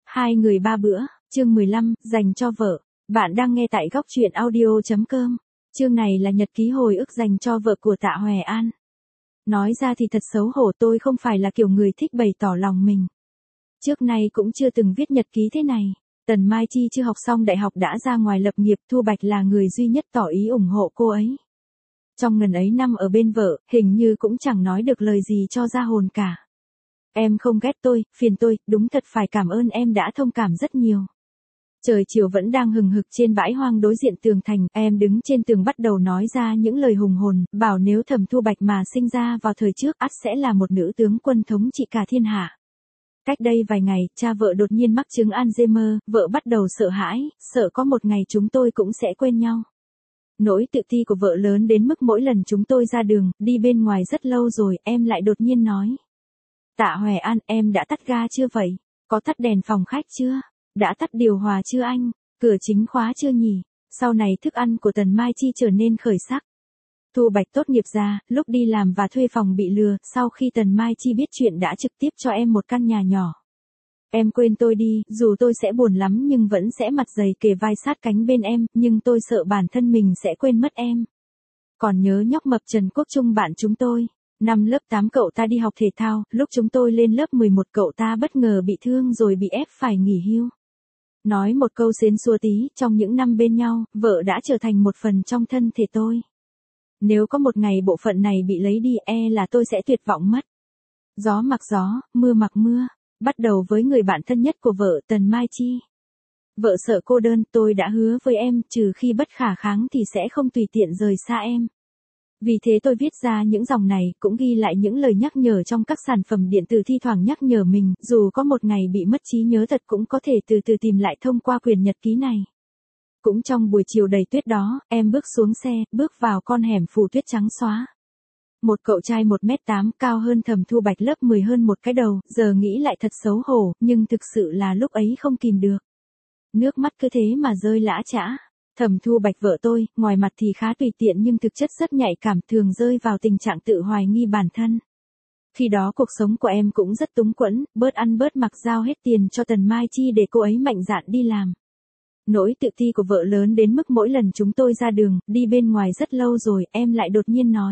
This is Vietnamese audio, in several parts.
Hai người ba bữa, chương 15, dành cho vợ. Bạn đang nghe tại góc truyện audio.com. Chương này là nhật ký hồi ức dành cho vợ của Tạ Hoè An. Nói ra thì thật xấu hổ, tôi không phải là kiểu người thích bày tỏ lòng mình. Trước nay cũng chưa từng viết nhật ký thế này. Tần Mai Chi chưa học xong đại học đã ra ngoài lập nghiệp, Thu Bạch là người duy nhất tỏ ý ủng hộ cô ấy. Trong ngần ấy năm ở bên vợ, hình như cũng chẳng nói được lời gì cho ra hồn cả. Em không ghét tôi, phiền tôi, đúng thật phải cảm ơn em đã thông cảm rất nhiều. Trời chiều vẫn đang hừng hực trên bãi hoang đối diện tường thành, em đứng trên tường bắt đầu nói ra những lời hùng hồn, bảo nếu Thẩm Thu Bạch mà sinh ra vào thời trước ắt sẽ là một nữ tướng quân thống trị cả thiên hạ. Cách đây vài ngày, cha vợ đột nhiên mắc chứng Alzheimer, vợ bắt đầu sợ hãi, sợ có một ngày chúng tôi cũng sẽ quên nhau. Nỗi tự ti của vợ lớn đến mức mỗi lần chúng tôi ra đường, đi bên ngoài rất lâu rồi, em lại đột nhiên nói. Tạ Hoè An, em đã tắt ga chưa vậy? Có tắt đèn phòng khách chưa? Đã tắt điều hòa chưa anh? Cửa chính khóa chưa nhỉ? Sau này thức ăn của Tần Mai Chi trở nên khởi sắc. Thu Bạch tốt nghiệp ra, lúc đi làm và thuê phòng bị lừa, sau khi Tần Mai Chi biết chuyện đã trực tiếp cho em một căn nhà nhỏ. Em quên tôi đi, dù tôi sẽ buồn lắm nhưng vẫn sẽ mặt dày kề vai sát cánh bên em, nhưng tôi sợ bản thân mình sẽ quên mất em. Còn nhớ nhóc mập Trần Quốc Trung bạn chúng tôi. Năm lớp 8 cậu ta đi học thể thao, lúc chúng tôi lên lớp 11 cậu ta bất ngờ bị thương rồi bị ép phải nghỉ hưu. Nói một câu xến xúa tí, trong những năm bên nhau, vợ đã trở thành một phần trong thân thể tôi. Nếu có một ngày bộ phận này bị lấy đi là tôi sẽ tuyệt vọng mất. Gió mặc gió, mưa mặc mưa, bắt đầu với người bạn thân nhất của vợ Tần Mai Chi. Vợ sợ cô đơn, tôi đã hứa với em, trừ khi bất khả kháng thì sẽ không tùy tiện rời xa em. Vì thế tôi viết ra những dòng này, cũng ghi lại những lời nhắc nhở trong các sản phẩm điện tử thi thoảng nhắc nhở mình, dù có một ngày bị mất trí nhớ thật cũng có thể từ từ tìm lại thông qua quyển nhật ký này. Cũng trong buổi chiều đầy tuyết đó, em bước xuống xe, bước vào con hẻm phủ tuyết trắng xóa. Một cậu trai 1m8 cao hơn Thẩm Thu Bạch lớp 10 hơn một cái đầu, giờ nghĩ lại thật xấu hổ, nhưng thực sự là lúc ấy không kìm được. Nước mắt cứ thế mà rơi lã chã. Thẩm Thu Bạch vợ tôi, ngoài mặt thì khá tùy tiện nhưng thực chất rất nhạy cảm, thường rơi vào tình trạng tự hoài nghi bản thân. Khi đó cuộc sống của em cũng rất túng quẫn, bớt ăn bớt mặc giao hết tiền cho Tần Mai Chi để cô ấy mạnh dạn đi làm. Nỗi tự ti của vợ lớn đến mức mỗi lần chúng tôi ra đường, đi bên ngoài rất lâu rồi, em lại đột nhiên nói.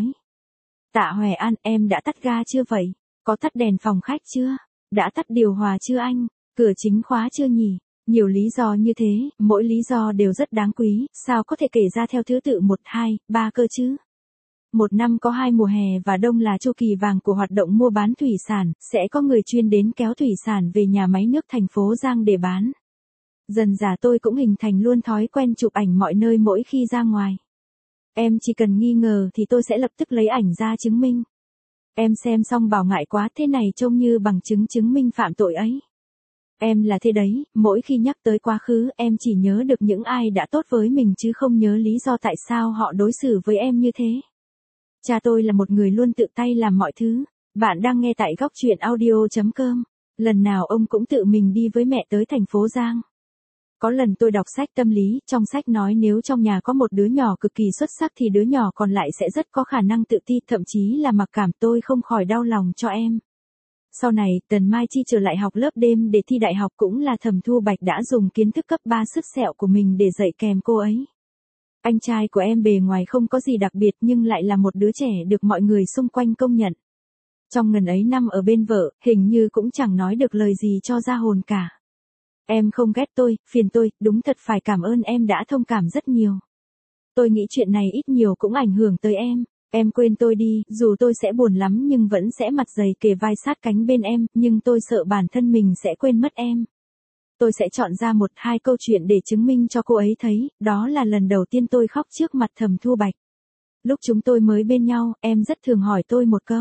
Tạ Hoè An, em đã tắt ga chưa vậy? Có tắt đèn phòng khách chưa? Đã tắt điều hòa chưa anh? Cửa chính khóa chưa nhỉ? Nhiều lý do như thế, mỗi lý do đều rất đáng quý, sao có thể kể ra theo thứ tự 1, 2, 3 cơ chứ? Một năm có 2 mùa hè và đông là chu kỳ vàng của hoạt động mua bán thủy sản, sẽ có người chuyên đến kéo thủy sản về nhà máy nước thành phố Giang để bán. Dần dà tôi cũng hình thành luôn thói quen chụp ảnh mọi nơi mỗi khi ra ngoài. Em chỉ cần nghi ngờ thì tôi sẽ lập tức lấy ảnh ra chứng minh. Em xem xong bảo ngại quá, thế này trông như bằng chứng chứng minh phạm tội ấy. Em là thế đấy, mỗi khi nhắc tới quá khứ em chỉ nhớ được những ai đã tốt với mình chứ không nhớ lý do tại sao họ đối xử với em như thế. Cha tôi là một người luôn tự tay làm mọi thứ. Bạn đang nghe tại góc truyện audio.com. Lần nào ông cũng tự mình đi với mẹ tới thành phố Giang. Có lần tôi đọc sách tâm lý, trong sách nói nếu trong nhà có một đứa nhỏ cực kỳ xuất sắc thì đứa nhỏ còn lại sẽ rất có khả năng tự ti, thậm chí là mặc cảm, tôi không khỏi đau lòng cho em. Sau này, Tần Mai Chi trở lại học lớp đêm để thi đại học, cũng là Thẩm Thu Bạch đã dùng kiến thức cấp 3 sứt sẹo của mình để dạy kèm cô ấy. Anh trai của em bề ngoài không có gì đặc biệt nhưng lại là một đứa trẻ được mọi người xung quanh công nhận. Trong ngần ấy năm ở bên vợ, hình như cũng chẳng nói được lời gì cho ra hồn cả. Em không ghét tôi, phiền tôi, đúng thật phải cảm ơn em đã thông cảm rất nhiều. Tôi nghĩ chuyện này ít nhiều cũng ảnh hưởng tới em. Em quên tôi đi, dù tôi sẽ buồn lắm nhưng vẫn sẽ mặt dày kề vai sát cánh bên em, nhưng tôi sợ bản thân mình sẽ quên mất em. Tôi sẽ chọn ra 1, 2 câu chuyện để chứng minh cho cô ấy thấy, đó là lần đầu tiên tôi khóc trước mặt Thẩm Thu Bạch. Lúc chúng tôi mới bên nhau, em rất thường hỏi tôi một câu.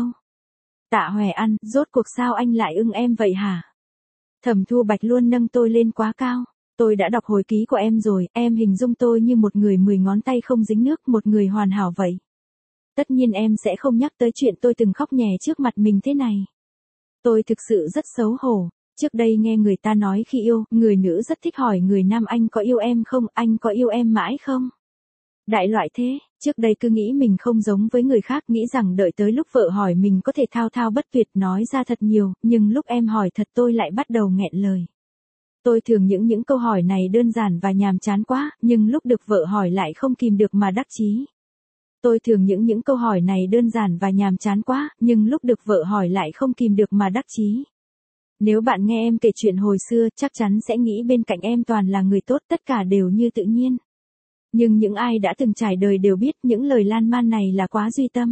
Tạ Hoè An, rốt cuộc sao anh lại ưng em vậy hả? Thẩm Thu Bạch luôn nâng tôi lên quá cao. Tôi đã đọc hồi ký của em rồi, em hình dung tôi như một người 10 ngón tay không dính nước, một người hoàn hảo vậy. Tất nhiên em sẽ không nhắc tới chuyện tôi từng khóc nhè trước mặt mình thế này. Tôi thực sự rất xấu hổ. Trước đây nghe người ta nói khi yêu, người nữ rất thích hỏi người nam anh có yêu em không, anh có yêu em mãi không? Đại loại thế, trước đây cứ nghĩ mình không giống với người khác, nghĩ rằng đợi tới lúc vợ hỏi mình có thể thao thao bất tuyệt nói ra thật nhiều, nhưng lúc em hỏi thật tôi lại bắt đầu nghẹn lời. Tôi thường những câu hỏi này đơn giản và nhàm chán quá, nhưng lúc được vợ hỏi lại không kìm được mà đắc chí. Tôi thường những câu hỏi này đơn giản và nhàm chán quá, nhưng lúc được vợ hỏi lại không kìm được mà đắc chí. Nếu bạn nghe em kể chuyện hồi xưa, chắc chắn sẽ nghĩ bên cạnh em toàn là người tốt, tất cả đều như tự nhiên. Nhưng những ai đã từng trải đời đều biết những lời lan man này là quá duy tâm.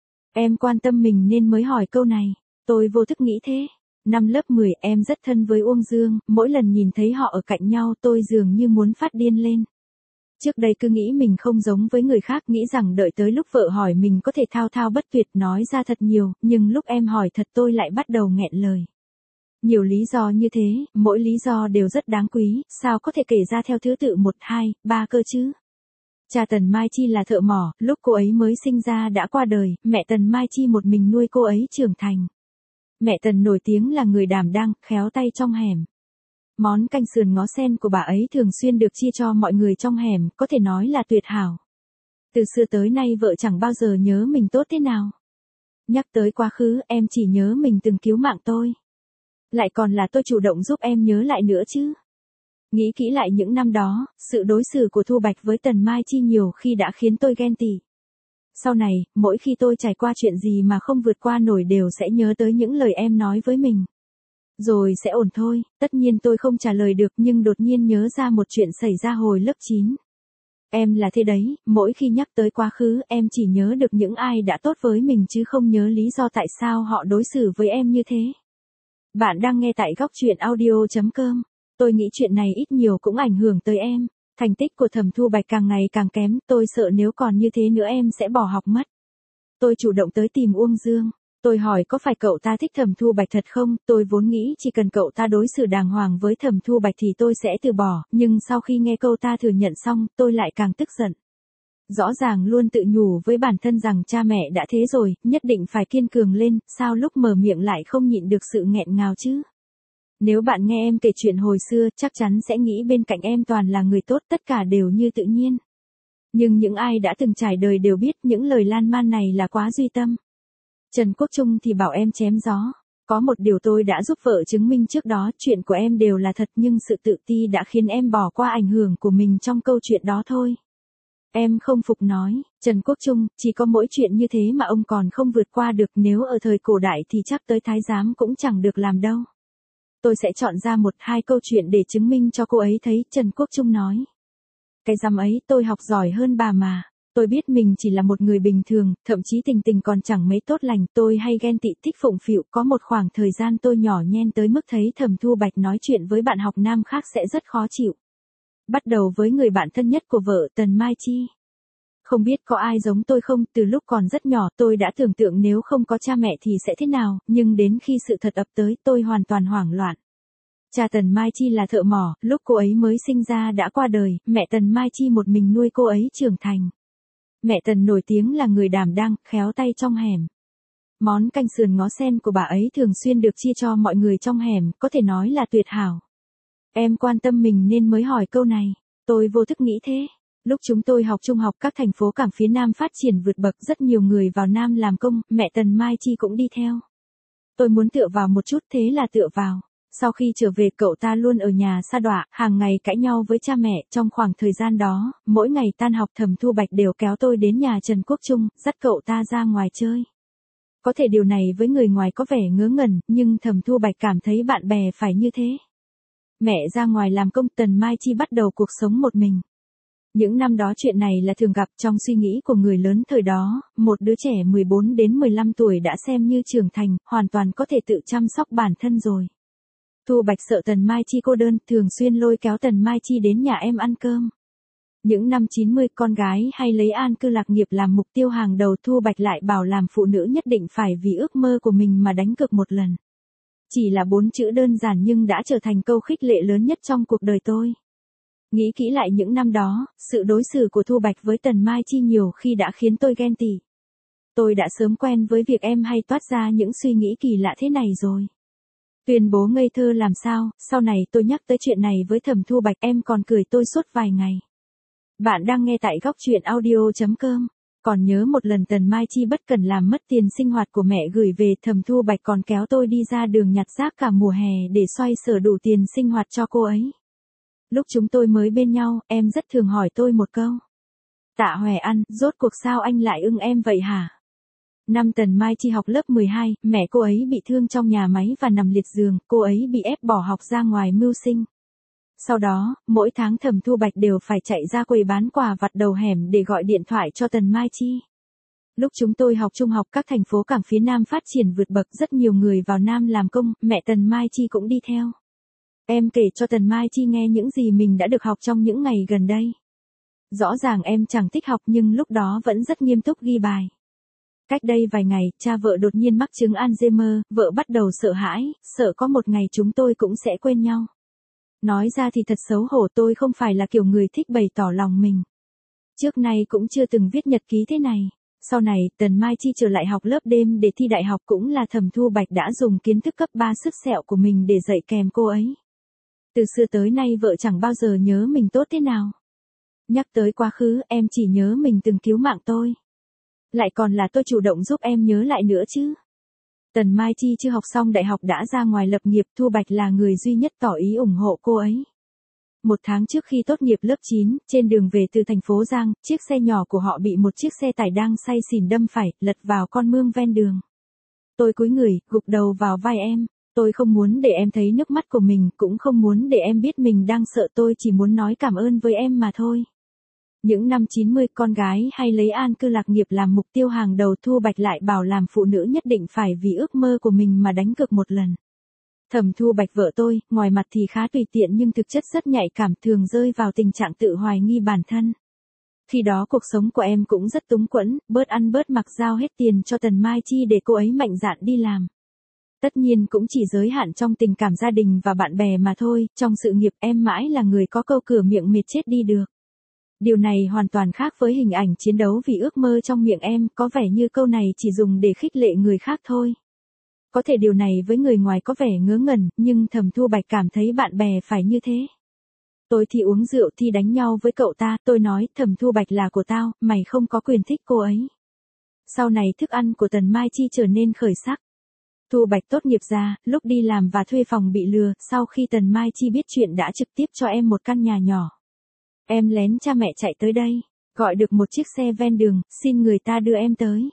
Em quan tâm mình nên mới hỏi câu này. Tôi vô thức nghĩ thế. Năm lớp 10 em rất thân với Uông Dương, mỗi lần nhìn thấy họ ở cạnh nhau tôi dường như muốn phát điên lên. Trước đây cứ nghĩ mình không giống với người khác, nghĩ rằng đợi tới lúc vợ hỏi mình có thể thao thao bất tuyệt nói ra thật nhiều, nhưng lúc em hỏi thật tôi lại bắt đầu nghẹn lời. Nhiều lý do như thế, mỗi lý do đều rất đáng quý, sao có thể kể ra theo thứ tự 1, 2, 3 cơ chứ? Cha Tần Mai Chi là thợ mỏ, lúc cô ấy mới sinh ra đã qua đời, mẹ Tần Mai Chi một mình nuôi cô ấy trưởng thành. Mẹ Tần nổi tiếng là người đảm đang, khéo tay trong hẻm. Món canh sườn ngó sen của bà ấy thường xuyên được chia cho mọi người trong hẻm, có thể nói là tuyệt hảo. Từ xưa tới nay vợ chẳng bao giờ nhớ mình tốt thế nào. Nhắc tới quá khứ, em chỉ nhớ mình từng cứu mạng tôi. Lại còn là tôi chủ động giúp em nhớ lại nữa chứ. Nghĩ kỹ lại những năm đó, sự đối xử của Thu Bạch với Tần Mai Chi nhiều khi đã khiến tôi ghen tị. Sau này, mỗi khi tôi trải qua chuyện gì mà không vượt qua nổi đều sẽ nhớ tới những lời em nói với mình. Rồi sẽ ổn thôi, tất nhiên tôi không trả lời được nhưng đột nhiên nhớ ra một chuyện xảy ra hồi lớp 9. Em là thế đấy, mỗi khi nhắc tới quá khứ em chỉ nhớ được những ai đã tốt với mình chứ không nhớ lý do tại sao họ đối xử với em như thế. Bạn đang nghe tại góc truyện audio.com. Tôi nghĩ chuyện này ít nhiều cũng ảnh hưởng tới em. Thành tích của Thẩm Thu Bạch càng ngày càng kém, tôi sợ nếu còn như thế nữa em sẽ bỏ học mất. Tôi chủ động tới tìm Uông Dương. Tôi hỏi có phải cậu ta thích Thẩm Thu Bạch thật không, tôi vốn nghĩ chỉ cần cậu ta đối xử đàng hoàng với Thẩm Thu Bạch thì tôi sẽ từ bỏ, nhưng sau khi nghe cậu ta thừa nhận xong, tôi lại càng tức giận. Rõ ràng luôn tự nhủ với bản thân rằng cha mẹ đã thế rồi, nhất định phải kiên cường lên, sao lúc mở miệng lại không nhịn được sự nghẹn ngào chứ? Nếu bạn nghe em kể chuyện hồi xưa, chắc chắn sẽ nghĩ bên cạnh em toàn là người tốt, tất cả đều như tự nhiên. Nhưng những ai đã từng trải đời đều biết những lời lan man này là quá duy tâm. Trần Quốc Trung thì bảo em chém gió. Có một điều tôi đã giúp vợ chứng minh trước đó, chuyện của em đều là thật nhưng sự tự ti đã khiến em bỏ qua ảnh hưởng của mình trong câu chuyện đó thôi. Em không phục nói, Trần Quốc Trung, chỉ có mỗi chuyện như thế mà ông còn không vượt qua được, nếu ở thời cổ đại thì chắc tới thái giám cũng chẳng được làm đâu. Tôi sẽ chọn ra 1-2 câu chuyện để chứng minh cho cô ấy thấy, Trần Quốc Trung nói. Cái dám ấy, tôi học giỏi hơn bà mà. Tôi biết mình chỉ là một người bình thường, thậm chí tình còn chẳng mấy tốt lành, tôi hay ghen tị thích phụng phịu, có một khoảng thời gian tôi nhỏ nhen tới mức thấy Thẩm Thu Bạch nói chuyện với bạn học nam khác sẽ rất khó chịu. Bắt đầu với người bạn thân nhất của vợ, Tần Mai Chi. Không biết có ai giống tôi không, từ lúc còn rất nhỏ tôi đã tưởng tượng nếu không có cha mẹ thì sẽ thế nào, nhưng đến khi sự thật ập tới tôi hoàn toàn hoảng loạn. Cha Tần Mai Chi là thợ mỏ, lúc cô ấy mới sinh ra đã qua đời, mẹ Tần Mai Chi một mình nuôi cô ấy trưởng thành. Mẹ Tần nổi tiếng là người đảm đang, khéo tay trong hẻm. Món canh sườn ngó sen của bà ấy thường xuyên được chia cho mọi người trong hẻm, có thể nói là tuyệt hảo. Em quan tâm mình nên mới hỏi câu này. Tôi vô thức nghĩ thế. Lúc chúng tôi học trung học các thành phố cảng phía Nam phát triển vượt bậc, rất nhiều người vào Nam làm công, mẹ Tần Mai Chi cũng đi theo. Tôi muốn tựa vào một chút, thế là tựa vào. Sau khi trở về cậu ta luôn ở nhà sa đọa, hàng ngày cãi nhau với cha mẹ. Trong khoảng thời gian đó, mỗi ngày tan học Thẩm Thu Bạch đều kéo tôi đến nhà Trần Quốc Trung, dắt cậu ta ra ngoài chơi. Có thể điều này với người ngoài có vẻ ngớ ngẩn, nhưng Thẩm Thu Bạch cảm thấy bạn bè phải như thế. Mẹ ra ngoài làm công, Tần Mai Chi bắt đầu cuộc sống một mình. Những năm đó chuyện này là thường gặp trong suy nghĩ của người lớn thời đó, một đứa trẻ 14 đến 15 tuổi đã xem như trưởng thành, hoàn toàn có thể tự chăm sóc bản thân rồi. Thu Bạch sợ Tần Mai Chi cô đơn, thường xuyên lôi kéo Tần Mai Chi đến nhà em ăn cơm. Những năm 90, con gái hay lấy an cư lạc nghiệp làm mục tiêu hàng đầu, Thu Bạch lại bảo làm phụ nữ nhất định phải vì ước mơ của mình mà đánh cược một lần. Chỉ là 4 chữ đơn giản nhưng đã trở thành câu khích lệ lớn nhất trong cuộc đời tôi. Nghĩ kỹ lại những năm đó, sự đối xử của Thu Bạch với Tần Mai Chi nhiều khi đã khiến tôi ghen tị. Tôi đã sớm quen với việc em hay toát ra những suy nghĩ kỳ lạ thế này rồi. Tuyên bố ngây thơ làm sao, sau này tôi nhắc tới chuyện này với Thẩm Thu Bạch em còn cười tôi suốt vài ngày. Bạn đang nghe tại góc truyện audio.com. Còn nhớ một lần Tần Mai Chi bất cần làm mất tiền sinh hoạt của mẹ gửi về, Thẩm Thu Bạch còn kéo tôi đi ra đường nhặt rác cả mùa hè để xoay sở đủ tiền sinh hoạt cho cô ấy. Lúc chúng tôi mới bên nhau, em rất thường hỏi tôi một câu. Tạ Hoè An, rốt cuộc sao anh lại ưng em vậy hả? Năm Tần Mai Chi học lớp 12, mẹ cô ấy bị thương trong nhà máy và nằm liệt giường, cô ấy bị ép bỏ học ra ngoài mưu sinh. Sau đó, mỗi tháng Thẩm Thu Bạch đều phải chạy ra quầy bán quà vặt đầu hẻm để gọi điện thoại cho Tần Mai Chi. Lúc chúng tôi học trung học, các thành phố cảng phía Nam phát triển vượt bậc, rất nhiều người vào Nam làm công, mẹ Tần Mai Chi cũng đi theo. Em kể cho Tần Mai Chi nghe những gì mình đã được học trong những ngày gần đây. Rõ ràng em chẳng thích học nhưng lúc đó vẫn rất nghiêm túc ghi bài. Cách đây vài ngày, cha vợ đột nhiên mắc chứng Alzheimer, vợ bắt đầu sợ hãi, sợ có một ngày chúng tôi cũng sẽ quên nhau. Nói ra thì thật xấu hổ, tôi không phải là kiểu người thích bày tỏ lòng mình. Trước nay cũng chưa từng viết nhật ký thế này. Sau này, Tần Mai Chi trở lại học lớp đêm để thi đại học, cũng là Thẩm Thu Bạch đã dùng kiến thức cấp 3 sức sẹo của mình để dạy kèm cô ấy. Từ xưa tới nay vợ chẳng bao giờ nhớ mình tốt thế nào. Nhắc tới quá khứ, em chỉ nhớ mình từng cứu mạng tôi. Lại còn là tôi chủ động giúp em nhớ lại nữa chứ. Tần Mai Chi chưa học xong đại học đã ra ngoài lập nghiệp, Thu Bạch là người duy nhất tỏ ý ủng hộ cô ấy. Một tháng trước khi tốt nghiệp lớp 9, trên đường về từ thành phố Giang, chiếc xe nhỏ của họ bị một chiếc xe tải đang say xỉn đâm phải, lật vào con mương ven đường. Tôi cúi người, gục đầu vào vai em. Tôi không muốn để em thấy nước mắt của mình, cũng không muốn để em biết mình đang sợ, tôi chỉ muốn nói cảm ơn với em mà thôi. Những năm 90, con gái hay lấy an cư lạc nghiệp làm mục tiêu hàng đầu, Thu Bạch lại bảo làm phụ nữ nhất định phải vì ước mơ của mình mà đánh cược một lần. Thẩm Thu Bạch vợ tôi, ngoài mặt thì khá tùy tiện nhưng thực chất rất nhạy cảm, thường rơi vào tình trạng tự hoài nghi bản thân. Khi đó cuộc sống của em cũng rất túng quẫn, bớt ăn bớt mặc giao hết tiền cho Tần Mai Chi để cô ấy mạnh dạn đi làm. Tất nhiên cũng chỉ giới hạn trong tình cảm gia đình và bạn bè mà thôi, trong sự nghiệp em mãi là người có câu cửa miệng mệt chết đi được. Điều này hoàn toàn khác với hình ảnh chiến đấu vì ước mơ trong miệng em, có vẻ như câu này chỉ dùng để khích lệ người khác thôi. Có thể điều này với người ngoài có vẻ ngớ ngẩn, nhưng Thẩm Thu Bạch cảm thấy bạn bè phải như thế. Tôi thì uống rượu thì đánh nhau với cậu ta, tôi nói Thẩm Thu Bạch là của tao, mày không có quyền thích cô ấy. Sau này thức ăn của Tần Mai Chi trở nên khởi sắc. Thu Bạch tốt nghiệp ra, lúc đi làm và thuê phòng bị lừa, sau khi Tần Mai Chi biết chuyện đã trực tiếp cho em một căn nhà nhỏ. Em lén cha mẹ chạy tới đây, gọi được một chiếc xe ven đường, xin người ta đưa em tới.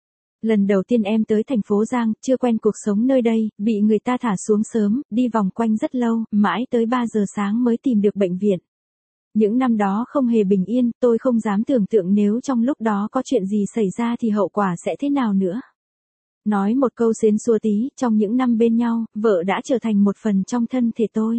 Lần đầu tiên em tới thành phố Giang, chưa quen cuộc sống nơi đây, bị người ta thả xuống sớm, đi vòng quanh rất lâu, mãi tới 3 giờ sáng mới tìm được bệnh viện. Những năm đó không hề bình yên, tôi không dám tưởng tượng nếu trong lúc đó có chuyện gì xảy ra thì hậu quả sẽ thế nào nữa. Nói một câu xến xua tí, trong những năm bên nhau, vợ đã trở thành một phần trong thân thể tôi.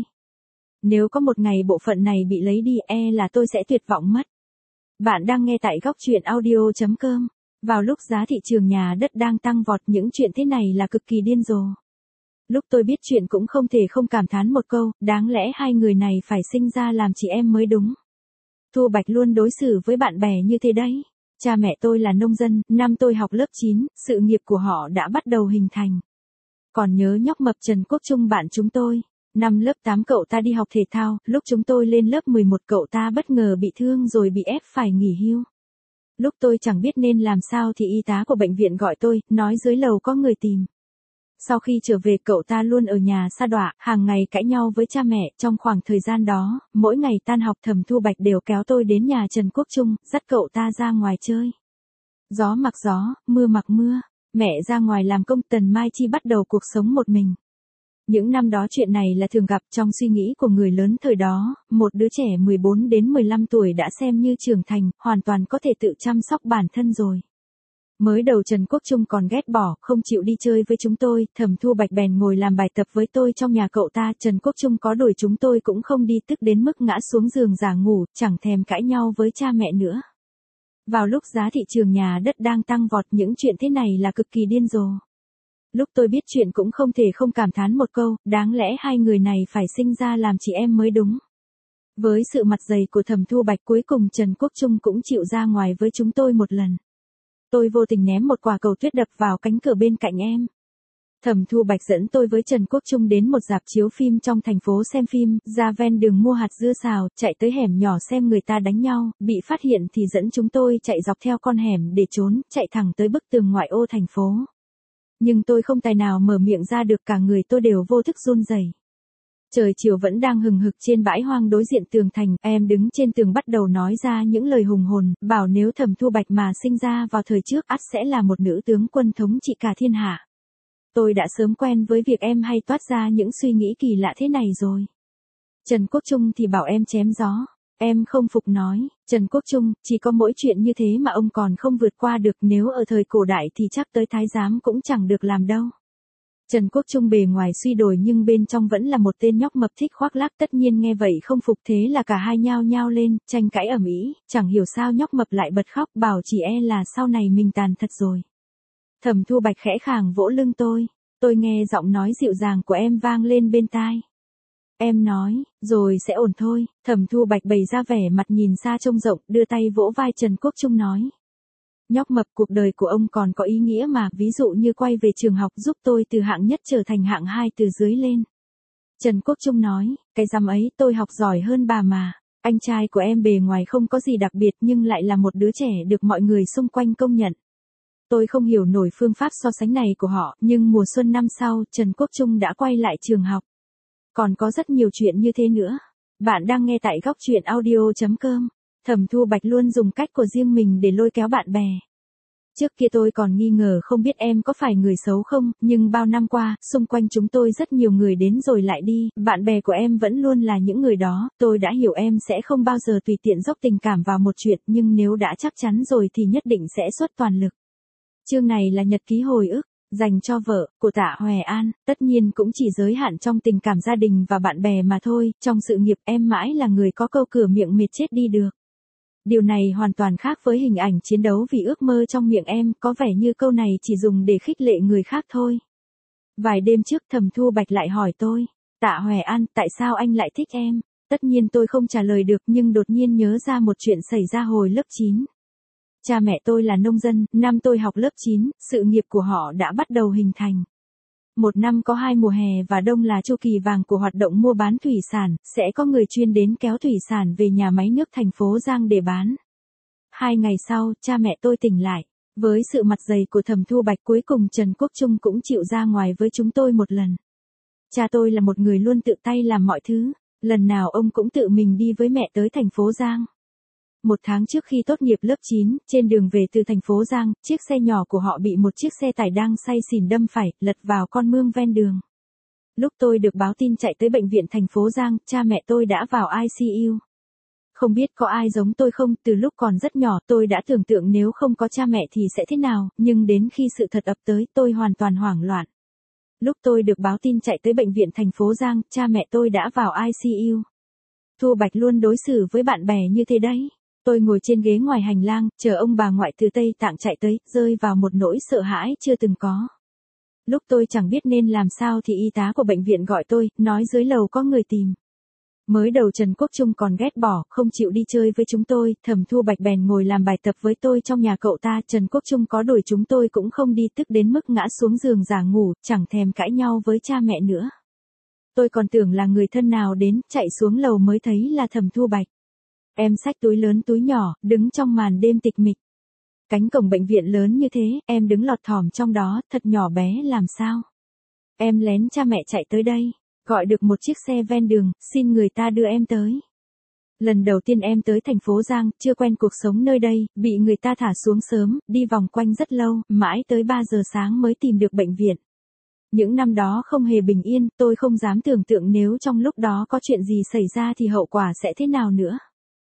Nếu có một ngày bộ phận này bị lấy đi, là tôi sẽ tuyệt vọng mất. Bạn đang nghe tại góc truyện audio.com. Vào lúc giá thị trường nhà đất đang tăng vọt, những chuyện thế này là cực kỳ điên rồ. Lúc tôi biết chuyện cũng không thể không cảm thán một câu, đáng lẽ hai người này phải sinh ra làm chị em mới đúng. Thu Bạch luôn đối xử với bạn bè như thế đấy. Cha mẹ tôi là nông dân, năm tôi học lớp 9, sự nghiệp của họ đã bắt đầu hình thành. Còn nhớ nhóc mập Trần Quốc Trung bạn chúng tôi. Năm lớp 8 cậu ta đi học thể thao, lúc chúng tôi lên lớp 11 cậu ta bất ngờ bị thương rồi bị ép phải nghỉ hưu. Lúc tôi chẳng biết nên làm sao thì y tá của bệnh viện gọi tôi, nói dưới lầu có người tìm. Sau khi trở về cậu ta luôn ở nhà sa đọa, hàng ngày cãi nhau với cha mẹ. Trong khoảng thời gian đó, mỗi ngày tan học Thẩm Thu Bạch đều kéo tôi đến nhà Trần Quốc Trung, dắt cậu ta ra ngoài chơi. Gió mặc gió, mưa mặc mưa, mẹ ra ngoài làm công, Tần Mai Chi bắt đầu cuộc sống một mình. Những năm đó chuyện này là thường gặp trong suy nghĩ của người lớn thời đó, một đứa trẻ 14 đến 15 tuổi đã xem như trưởng thành, hoàn toàn có thể tự chăm sóc bản thân rồi. Mới đầu Trần Quốc Trung còn ghét bỏ, không chịu đi chơi với chúng tôi, Thẩm Thu Bạch bèn ngồi làm bài tập với tôi trong nhà cậu ta, Trần Quốc Trung có đuổi chúng tôi cũng không đi, tức đến mức ngã xuống giường giả ngủ, chẳng thèm cãi nhau với cha mẹ nữa. Vào lúc giá thị trường nhà đất đang tăng vọt, những chuyện thế này là cực kỳ điên rồ. Lúc tôi biết chuyện cũng không thể không cảm thán một câu, đáng lẽ hai người này phải sinh ra làm chị em mới đúng. Với sự mặt dày của Thẩm Thu Bạch, cuối cùng Trần Quốc Trung cũng chịu ra ngoài với chúng tôi một lần. Tôi vô tình ném một quả cầu tuyết đập vào cánh cửa bên cạnh em. Thẩm Thu Bạch dẫn tôi với Trần Quốc Trung đến một rạp chiếu phim trong thành phố xem phim, ra ven đường mua hạt dưa xào, chạy tới hẻm nhỏ xem người ta đánh nhau, bị phát hiện thì dẫn chúng tôi chạy dọc theo con hẻm để trốn, chạy thẳng tới bức tường ngoại ô thành phố. Nhưng tôi không tài nào mở miệng ra được, cả người tôi đều vô thức run rẩy. Trời chiều vẫn đang hừng hực trên bãi hoang đối diện tường thành, em đứng trên tường bắt đầu nói ra những lời hùng hồn, bảo nếu Thẩm Thu Bạch mà sinh ra vào thời trước ắt sẽ là một nữ tướng quân thống trị cả thiên hạ. Tôi đã sớm quen với việc em hay toát ra những suy nghĩ kỳ lạ thế này rồi. Trần Quốc Trung thì bảo em chém gió. Em không phục nói, Trần Quốc Trung, chỉ có mỗi chuyện như thế mà ông còn không vượt qua được, nếu ở thời cổ đại thì chắc tới thái giám cũng chẳng được làm đâu. Trần Quốc Trung bề ngoài suy đồi nhưng bên trong vẫn là một tên nhóc mập thích khoác lác, tất nhiên nghe vậy không phục, thế là cả hai nhao nhao lên, tranh cãi ầm ĩ, chẳng hiểu sao nhóc mập lại bật khóc, bảo chỉ e là sau này mình tàn thật rồi. Thẩm Thu Bạch khẽ khàng vỗ lưng tôi nghe giọng nói dịu dàng của em vang lên bên tai. Em nói, rồi sẽ ổn thôi. Thẩm Thu Bạch bày ra vẻ mặt nhìn xa trông rộng, đưa tay vỗ vai Trần Quốc Trung nói. Nhóc mập, cuộc đời của ông còn có ý nghĩa mà, ví dụ như quay về trường học giúp tôi từ hạng nhất trở thành hạng 2 từ dưới lên. Trần Quốc Trung nói, cái dám ấy, tôi học giỏi hơn bà mà. Anh trai của em bề ngoài không có gì đặc biệt nhưng lại là một đứa trẻ được mọi người xung quanh công nhận. Tôi không hiểu nổi phương pháp so sánh này của họ, nhưng mùa xuân năm sau, Trần Quốc Trung đã quay lại trường học. Còn có rất nhiều chuyện như thế nữa. Bạn đang nghe tại góc truyện audio.com. Thẩm Thu Bạch luôn dùng cách của riêng mình để lôi kéo bạn bè. Trước kia tôi còn nghi ngờ không biết em có phải người xấu không, nhưng bao năm qua, xung quanh chúng tôi rất nhiều người đến rồi lại đi, bạn bè của em vẫn luôn là những người đó, tôi đã hiểu em sẽ không bao giờ tùy tiện dốc tình cảm vào một chuyện, nhưng nếu đã chắc chắn rồi thì nhất định sẽ xuất toàn lực. Chương này là nhật ký hồi ức dành cho vợ của Tạ Hoè An, tất nhiên cũng chỉ giới hạn trong tình cảm gia đình và bạn bè mà thôi, trong sự nghiệp em mãi là người có câu cửa miệng mệt chết đi được. Điều này hoàn toàn khác với hình ảnh chiến đấu vì ước mơ trong miệng em, có vẻ như câu này chỉ dùng để khích lệ người khác thôi. Vài đêm trước Thẩm Thu Bạch lại hỏi tôi, Tạ Hoè An, tại sao anh lại thích em? Tất nhiên tôi không trả lời được nhưng đột nhiên nhớ ra một chuyện xảy ra hồi lớp 9. Cha mẹ tôi là nông dân, năm tôi học lớp 9, sự nghiệp của họ đã bắt đầu hình thành. Một năm có 2 mùa hè và đông là chu kỳ vàng của hoạt động mua bán thủy sản, sẽ có người chuyên đến kéo thủy sản về nhà máy nước thành phố Giang để bán. 2 ngày sau, cha mẹ tôi tỉnh lại. Với sự mặt dày của Thẩm Thu Bạch, cuối cùng Trần Quốc Trung cũng chịu ra ngoài với chúng tôi một lần. Cha tôi là một người luôn tự tay làm mọi thứ, lần nào ông cũng tự mình đi với mẹ tới thành phố Giang. 1 tháng trước khi tốt nghiệp lớp 9, trên đường về từ thành phố Giang, chiếc xe nhỏ của họ bị một chiếc xe tải đang say xỉn đâm phải, lật vào con mương ven đường. Lúc tôi được báo tin chạy tới bệnh viện thành phố Giang, cha mẹ tôi đã vào ICU. Không biết có ai giống tôi không, từ lúc còn rất nhỏ tôi đã tưởng tượng nếu không có cha mẹ thì sẽ thế nào, nhưng đến khi sự thật ập tới tôi hoàn toàn hoảng loạn. Lúc tôi được báo tin chạy tới bệnh viện thành phố Giang, cha mẹ tôi đã vào ICU. Thu Bạch luôn đối xử với bạn bè như thế đấy. Tôi ngồi trên ghế ngoài hành lang, chờ ông bà ngoại từ Tây Tạng chạy tới, rơi vào một nỗi sợ hãi chưa từng có. Lúc tôi chẳng biết nên làm sao thì y tá của bệnh viện gọi tôi, nói dưới lầu có người tìm. Mới đầu Trần Quốc Trung còn ghét bỏ, không chịu đi chơi với chúng tôi, Thẩm Thu Bạch bèn ngồi làm bài tập với tôi trong nhà cậu ta, Trần Quốc Trung có đuổi chúng tôi cũng không đi, tức đến mức ngã xuống giường giả ngủ, chẳng thèm cãi nhau với cha mẹ nữa. Tôi còn tưởng là người thân nào đến, chạy xuống lầu mới thấy là Thẩm Thu Bạch. Em xách túi lớn túi nhỏ, đứng trong màn đêm tịch mịch. Cánh cổng bệnh viện lớn như thế, em đứng lọt thỏm trong đó, thật nhỏ bé làm sao. Em lén cha mẹ chạy tới đây, gọi được một chiếc xe ven đường, xin người ta đưa em tới. Lần đầu tiên em tới thành phố Giang, chưa quen cuộc sống nơi đây, bị người ta thả xuống sớm, đi vòng quanh rất lâu, mãi tới 3 giờ sáng mới tìm được bệnh viện. Những năm đó không hề bình yên, tôi không dám tưởng tượng nếu trong lúc đó có chuyện gì xảy ra thì hậu quả sẽ thế nào nữa.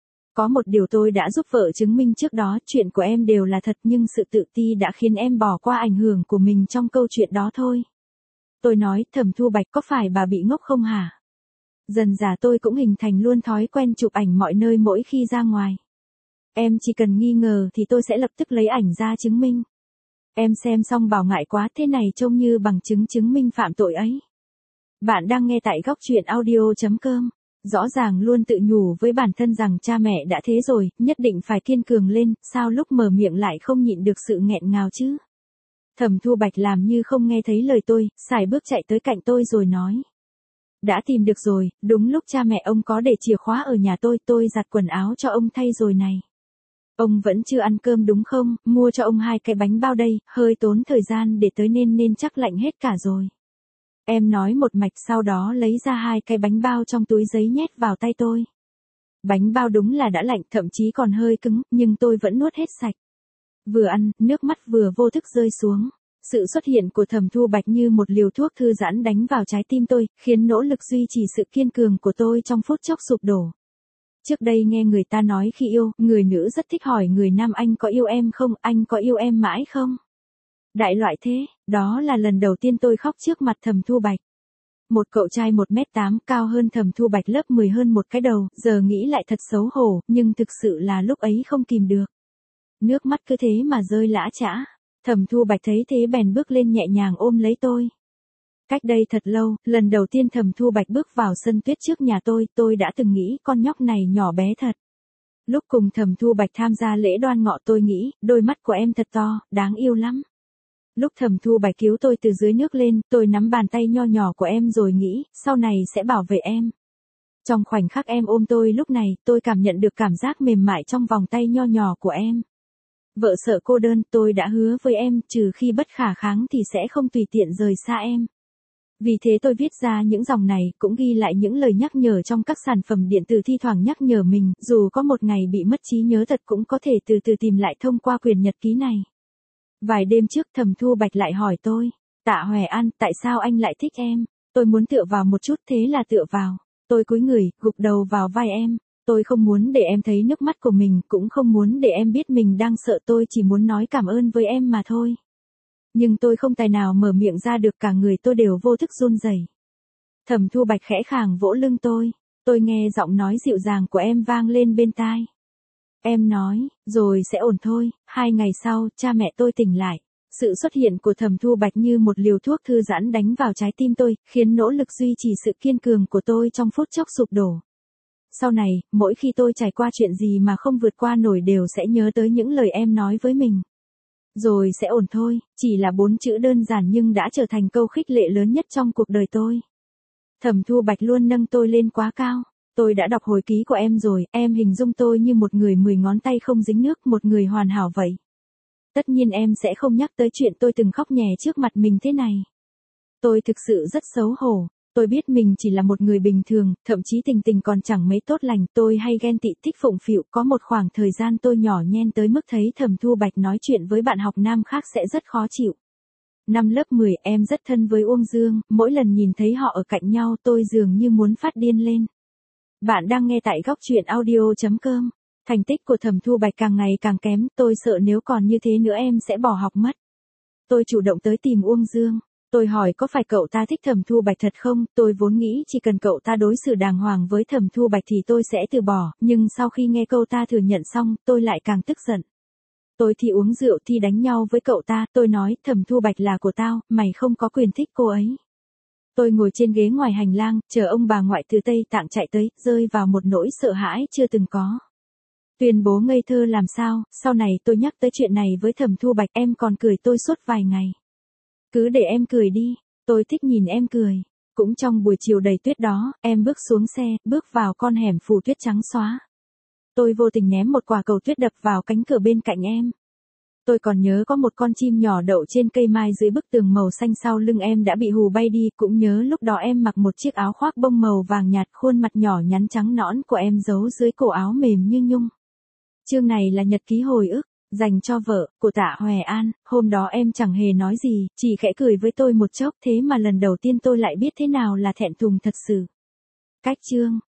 Có một điều tôi đã giúp vợ chứng minh trước đó, chuyện của em đều là thật nhưng sự tự ti đã khiến em bỏ qua ảnh hưởng của mình trong câu chuyện đó thôi. Tôi nói, Thẩm Thu Bạch, có phải bà bị ngốc không hả? Dần dà tôi cũng hình thành luôn thói quen chụp ảnh mọi nơi mỗi khi ra ngoài. Em chỉ cần nghi ngờ thì tôi sẽ lập tức lấy ảnh ra chứng minh. Em xem xong bảo ngại quá, thế này trông như bằng chứng chứng minh phạm tội ấy. Bạn đang nghe tại góc truyện audio.com. Rõ ràng luôn tự nhủ với bản thân rằng cha mẹ đã thế rồi, nhất định phải kiên cường lên, sao lúc mở miệng lại không nhịn được sự nghẹn ngào chứ? Thẩm Thu Bạch làm như không nghe thấy lời tôi, sải bước chạy tới cạnh tôi rồi nói. Đã tìm được rồi, đúng lúc cha mẹ ông có để chìa khóa ở nhà tôi giặt quần áo cho ông thay rồi này. Ông vẫn chưa ăn cơm đúng không, mua cho ông 2 cái bánh bao đây, hơi tốn thời gian để tới nên chắc lạnh hết cả rồi. Em nói một mạch sau đó lấy ra 2 cái bánh bao trong túi giấy nhét vào tay tôi. Bánh bao đúng là đã lạnh, thậm chí còn hơi cứng, nhưng tôi vẫn nuốt hết sạch. Vừa ăn, nước mắt vừa vô thức rơi xuống. Sự xuất hiện của Thẩm Thu Bạch như một liều thuốc thư giãn đánh vào trái tim tôi, khiến nỗ lực duy trì sự kiên cường của tôi trong phút chốc sụp đổ. Trước đây nghe người ta nói khi yêu, người nữ rất thích hỏi người nam anh có yêu em không, anh có yêu em mãi không? Đại loại thế, đó là lần đầu tiên tôi khóc trước mặt Thẩm Thu Bạch. Một cậu trai 1m8 cao hơn Thẩm Thu Bạch lớp 10 hơn một cái đầu, giờ nghĩ lại thật xấu hổ, nhưng thực sự là lúc ấy không kìm được. Nước mắt cứ thế mà rơi lã chã. Thẩm Thu Bạch thấy thế bèn bước lên nhẹ nhàng ôm lấy tôi. Cách đây thật lâu, lần đầu tiên Thẩm Thu Bạch bước vào sân tuyết trước nhà tôi đã từng nghĩ con nhóc này nhỏ bé thật. Lúc cùng Thẩm Thu Bạch tham gia lễ đoan ngọ tôi nghĩ, đôi mắt của em thật to, đáng yêu lắm. Lúc Thẩm Thu Bạch cứu tôi từ dưới nước lên, tôi nắm bàn tay nho nhỏ của em rồi nghĩ, sau này sẽ bảo vệ em. Trong khoảnh khắc em ôm tôi lúc này, tôi cảm nhận được cảm giác mềm mại trong vòng tay nho nhỏ của em. Vợ sợ cô đơn, tôi đã hứa với em, trừ khi bất khả kháng thì sẽ không tùy tiện rời xa em. Vì thế tôi viết ra những dòng này, cũng ghi lại những lời nhắc nhở trong các sản phẩm điện tử thi thoảng nhắc nhở mình, dù có một ngày bị mất trí nhớ thật cũng có thể từ từ tìm lại thông qua quyển nhật ký này. Vài đêm trước Thẩm Thu Bạch lại hỏi tôi, Tạ Hoè An, tại sao anh lại thích em? Tôi muốn tựa vào một chút, thế là tựa vào. Tôi cúi người, gục đầu vào vai em. Tôi không muốn để em thấy nước mắt của mình, cũng không muốn để em biết mình đang sợ, tôi chỉ muốn nói cảm ơn với em mà thôi. Nhưng tôi không tài nào mở miệng ra được, cả người tôi đều vô thức run rẩy. Thẩm Thu Bạch khẽ khàng vỗ lưng tôi nghe giọng nói dịu dàng của em vang lên bên tai. Em nói, rồi sẽ ổn thôi. 2 ngày sau, cha mẹ tôi tỉnh lại. Sự xuất hiện của Thẩm Thu Bạch như một liều thuốc thư giãn đánh vào trái tim tôi, khiến nỗ lực duy trì sự kiên cường của tôi trong phút chốc sụp đổ. Sau này, mỗi khi tôi trải qua chuyện gì mà không vượt qua nổi đều sẽ nhớ tới những lời em nói với mình. Rồi sẽ ổn thôi, chỉ là 4 chữ đơn giản nhưng đã trở thành câu khích lệ lớn nhất trong cuộc đời tôi. Thẩm Thu Bạch luôn nâng tôi lên quá cao. Tôi đã đọc hồi ký của em rồi, em hình dung tôi như một người 10 ngón tay không dính nước, một người hoàn hảo vậy. Tất nhiên em sẽ không nhắc tới chuyện tôi từng khóc nhè trước mặt mình thế này. Tôi thực sự rất xấu hổ. Tôi biết mình chỉ là một người bình thường, thậm chí tình còn chẳng mấy tốt lành, tôi hay ghen tị thích phụng phịu, có một khoảng thời gian tôi nhỏ nhen tới mức thấy Thẩm Thu Bạch nói chuyện với bạn học nam khác sẽ rất khó chịu. Năm lớp 10 em rất thân với Uông Dương, mỗi lần nhìn thấy họ ở cạnh nhau tôi dường như muốn phát điên lên. Bạn đang nghe tại góc truyện audio.com. Thành tích của Thẩm Thu Bạch càng ngày càng kém, tôi sợ nếu còn như thế nữa em sẽ bỏ học mất. Tôi chủ động tới tìm Uông Dương. Tôi hỏi có phải cậu ta thích Thẩm Thu Bạch thật không, tôi vốn nghĩ chỉ cần cậu ta đối xử đàng hoàng với Thẩm Thu Bạch thì tôi sẽ từ bỏ, nhưng sau khi nghe cậu ta thừa nhận xong, tôi lại càng tức giận. Tôi thì uống rượu thì đánh nhau với cậu ta, tôi nói Thẩm Thu Bạch là của tao, mày không có quyền thích cô ấy. Tôi ngồi trên ghế ngoài hành lang, chờ ông bà ngoại từ Tây Tạng chạy tới, rơi vào một nỗi sợ hãi chưa từng có. Tuyên bố ngây thơ làm sao, sau này tôi nhắc tới chuyện này với Thẩm Thu Bạch em còn cười tôi suốt vài ngày. Cứ để em cười đi, tôi thích nhìn em cười. Cũng trong buổi chiều đầy tuyết đó, em bước xuống xe, bước vào con hẻm phủ tuyết trắng xóa. Tôi vô tình ném một quả cầu tuyết đập vào cánh cửa bên cạnh em. Tôi còn nhớ có một con chim nhỏ đậu trên cây mai dưới bức tường màu xanh sau lưng em đã bị hù bay đi, cũng nhớ lúc đó em mặc một chiếc áo khoác bông màu vàng nhạt, khuôn mặt nhỏ nhắn trắng nõn của em giấu dưới cổ áo mềm như nhung. Chương này là nhật ký hồi ức, dành cho vợ, của Tạ Hoè An. Hôm đó em chẳng hề nói gì, chỉ khẽ cười với tôi một chốc, thế mà lần đầu tiên tôi lại biết thế nào là thẹn thùng thật sự. Cách chương